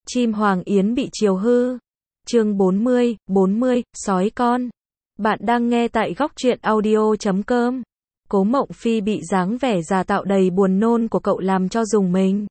Chim Hoàng Yến bị chiều hư. Chương 40, sói con. Bạn đang nghe tại góc truyện audio.com. Cố Mộng Phi bị dáng vẻ già tạo đầy buồn nôn của cậu làm cho rùng mình.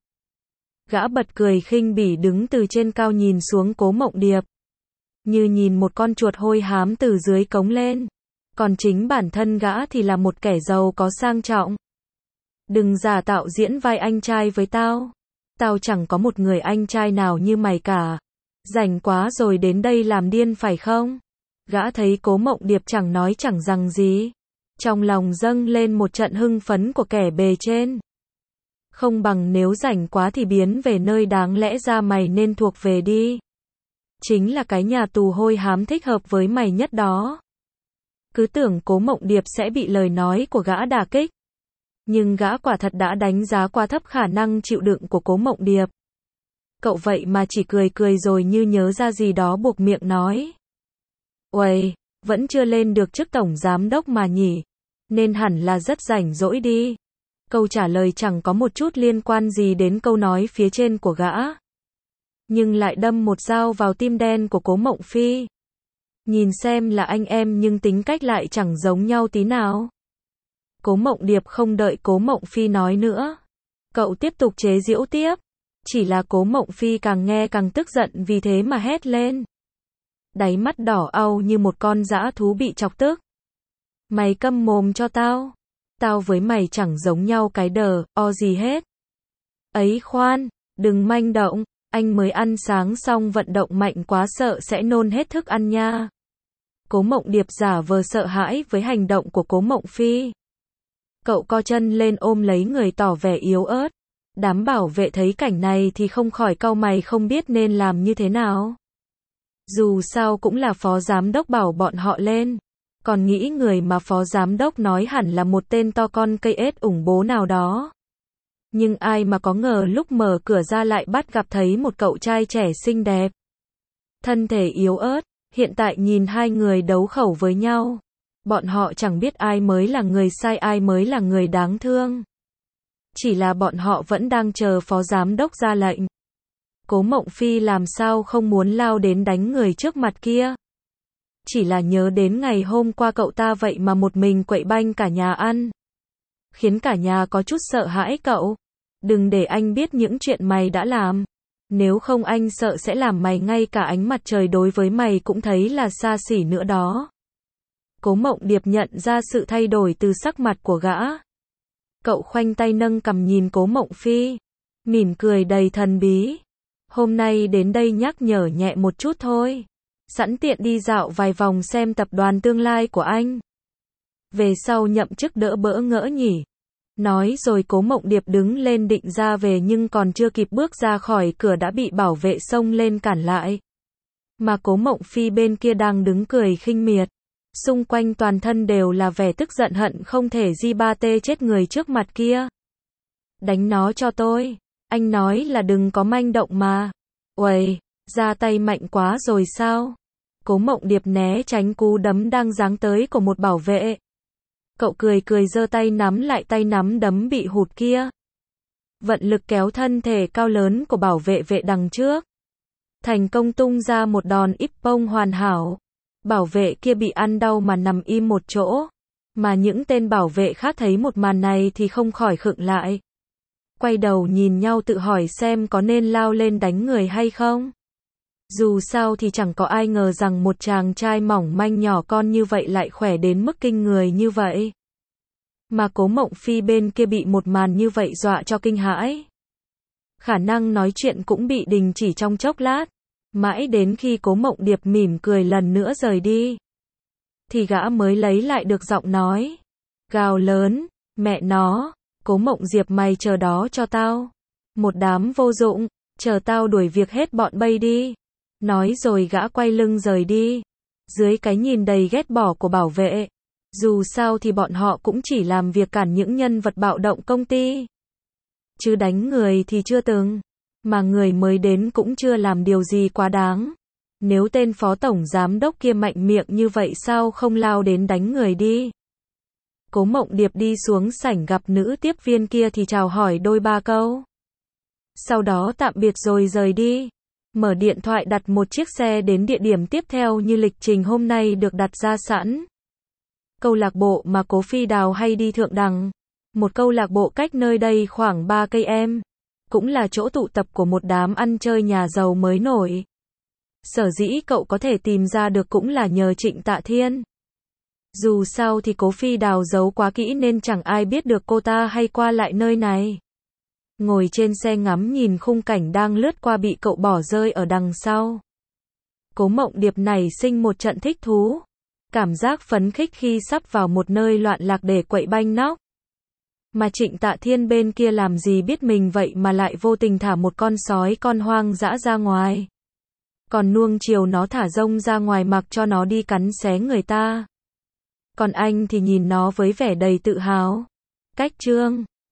Gã bật cười khinh bỉ đứng từ trên cao nhìn xuống Cố Mộng Điệp. Như nhìn một con chuột hôi hám từ dưới cống lên. Còn chính bản thân gã thì là một kẻ giàu có sang trọng. Đừng giả tạo diễn vai anh trai với tao. Tao chẳng có một người anh trai nào như mày cả. Rảnh quá rồi đến đây làm điên phải không? Gã thấy Cố Mộng Điệp chẳng nói chẳng rằng gì. Trong lòng dâng lên một trận hưng phấn của kẻ bề trên. Không bằng nếu rảnh quá thì biến về nơi đáng lẽ ra mày nên thuộc về đi. Chính là cái nhà tù hôi hám thích hợp với mày nhất đó. Cứ tưởng Cố Mộng Điệp sẽ bị lời nói của gã đả kích. Nhưng gã quả thật đã đánh giá quá thấp khả năng chịu đựng của Cố Mộng Điệp. Cậu vậy mà chỉ cười cười rồi như nhớ ra gì đó buộc miệng nói. Uầy, vẫn chưa lên được chức tổng giám đốc mà nhỉ, nên hẳn là rất rảnh rỗi đi. Câu trả lời chẳng có một chút liên quan gì đến câu nói phía trên của gã. Nhưng lại đâm một dao vào tim đen của Cố Mộng Phi. Nhìn xem là anh em nhưng tính cách lại chẳng giống nhau tí nào. Cố Mộng Điệp không đợi Cố Mộng Phi nói nữa. Cậu tiếp tục chế giễu tiếp. Chỉ là Cố Mộng Phi càng nghe càng tức giận vì thế mà hét lên. Đáy mắt đỏ au như một con dã thú bị chọc tức. Mày câm mồm cho tao. Tao với mày chẳng giống nhau cái đờ, o gì hết. Ấy khoan, đừng manh động, anh mới ăn sáng xong vận động mạnh quá sợ sẽ nôn hết thức ăn nha. Cố Mộng Điệp giả vờ sợ hãi với hành động của Cố Mộng Phi. Cậu co chân lên ôm lấy người tỏ vẻ yếu ớt. Đám bảo vệ thấy cảnh này thì không khỏi cau mày không biết nên làm như thế nào. Dù sao cũng là phó giám đốc bảo bọn họ lên. Còn nghĩ người mà phó giám đốc nói hẳn là một tên to con cây ếch ủng bố nào đó. Nhưng ai mà có ngờ lúc mở cửa ra lại bắt gặp thấy một cậu trai trẻ xinh đẹp. Thân thể yếu ớt, hiện tại nhìn hai người đấu khẩu với nhau. Bọn họ chẳng biết ai mới là người sai ai mới là người đáng thương. Chỉ là bọn họ vẫn đang chờ phó giám đốc ra lệnh. Cố Mộng Phi làm sao không muốn lao đến đánh người trước mặt kia. Chỉ là nhớ đến ngày hôm qua cậu ta vậy mà một mình quậy banh cả nhà ăn. Khiến cả nhà có chút sợ hãi cậu. Đừng để anh biết những chuyện mày đã làm. Nếu không anh sợ sẽ làm mày ngay cả ánh mặt trời đối với mày cũng thấy là xa xỉ nữa đó. Cố Mộng Điệp nhận ra sự thay đổi từ sắc mặt của gã. Cậu khoanh tay nâng cằm nhìn Cố Mộng Phi. Mỉm cười đầy thần bí. Hôm nay đến đây nhắc nhở nhẹ một chút thôi. Sẵn tiện đi dạo vài vòng xem tập đoàn tương lai của anh. Về sau nhậm chức đỡ bỡ ngỡ nhỉ. Nói rồi Cố Mộng Điệp đứng lên định ra về nhưng còn chưa kịp bước ra khỏi cửa đã bị bảo vệ xông lên cản lại. Mà Cố Mộng Phi bên kia đang đứng cười khinh miệt. Xung quanh toàn thân đều là vẻ tức giận hận không thể di ba tê chết người trước mặt kia. Đánh nó cho tôi. Anh nói là đừng có manh động mà. Uầy, ra tay mạnh quá rồi sao? Cố Mộng Điệp né tránh cú đấm đang giáng tới của một bảo vệ. Cậu cười cười giơ tay nắm lại tay nắm đấm bị hụt kia. Vận lực kéo thân thể cao lớn của bảo vệ vệ đằng trước. Thành công tung ra một đòn íp pông hoàn hảo. Bảo vệ kia bị ăn đau mà nằm im một chỗ. Mà những tên bảo vệ khác thấy một màn này thì không khỏi khựng lại. Quay đầu nhìn nhau tự hỏi xem có nên lao lên đánh người hay không. Dù sao thì chẳng có ai ngờ rằng một chàng trai mỏng manh nhỏ con như vậy lại khỏe đến mức kinh người như vậy. Mà Cố Mộng Phi bên kia bị một màn như vậy dọa cho kinh hãi. Khả năng nói chuyện cũng bị đình chỉ trong chốc lát. Mãi đến khi Cố Mộng Điệp mỉm cười lần nữa rời đi. Thì gã mới lấy lại được giọng nói. Gào lớn, mẹ nó, Cố Mộng Diệp mày chờ đó cho tao. Một đám vô dụng, chờ tao đuổi việc hết bọn bay đi. Nói rồi gã quay lưng rời đi. Dưới cái nhìn đầy ghét bỏ của bảo vệ. Dù sao thì bọn họ cũng chỉ làm việc cản những nhân vật bạo động công ty. Chứ đánh người thì chưa từng. Mà người mới đến cũng chưa làm điều gì quá đáng. Nếu tên phó tổng giám đốc kia mạnh miệng như vậy sao không lao đến đánh người đi. Cố Mộng Điệp đi xuống sảnh gặp nữ tiếp viên kia thì chào hỏi đôi ba câu. Sau đó tạm biệt rồi rời đi. mở điện thoại đặt một chiếc xe đến địa điểm tiếp theo như lịch trình hôm nay được đặt ra sẵn. Câu lạc bộ mà Cố Phi Đào hay đi thượng đẳng. Một câu lạc bộ cách nơi đây khoảng 3 cây em. Cũng là chỗ tụ tập của một đám ăn chơi nhà giàu mới nổi. Sở dĩ cậu có thể tìm ra được cũng là nhờ Trịnh Tạ Thiên. Dù sao thì Cố Phi Đào giấu quá kỹ nên chẳng ai biết được cô ta hay qua lại nơi này. Ngồi trên xe ngắm nhìn khung cảnh đang lướt qua bị cậu bỏ rơi ở đằng sau. Cố Mộng Điệp nảy sinh một trận thích thú. Cảm giác phấn khích khi sắp vào một nơi loạn lạc để quậy banh nóc. Mà Trịnh Tạ Thiên bên kia làm gì biết mình vậy mà lại vô tình thả một con sói con hoang dã ra ngoài. Còn nuông chiều nó thả rông ra ngoài mặc cho nó đi cắn xé người ta. Còn anh thì nhìn nó với vẻ đầy tự hào. Cách chương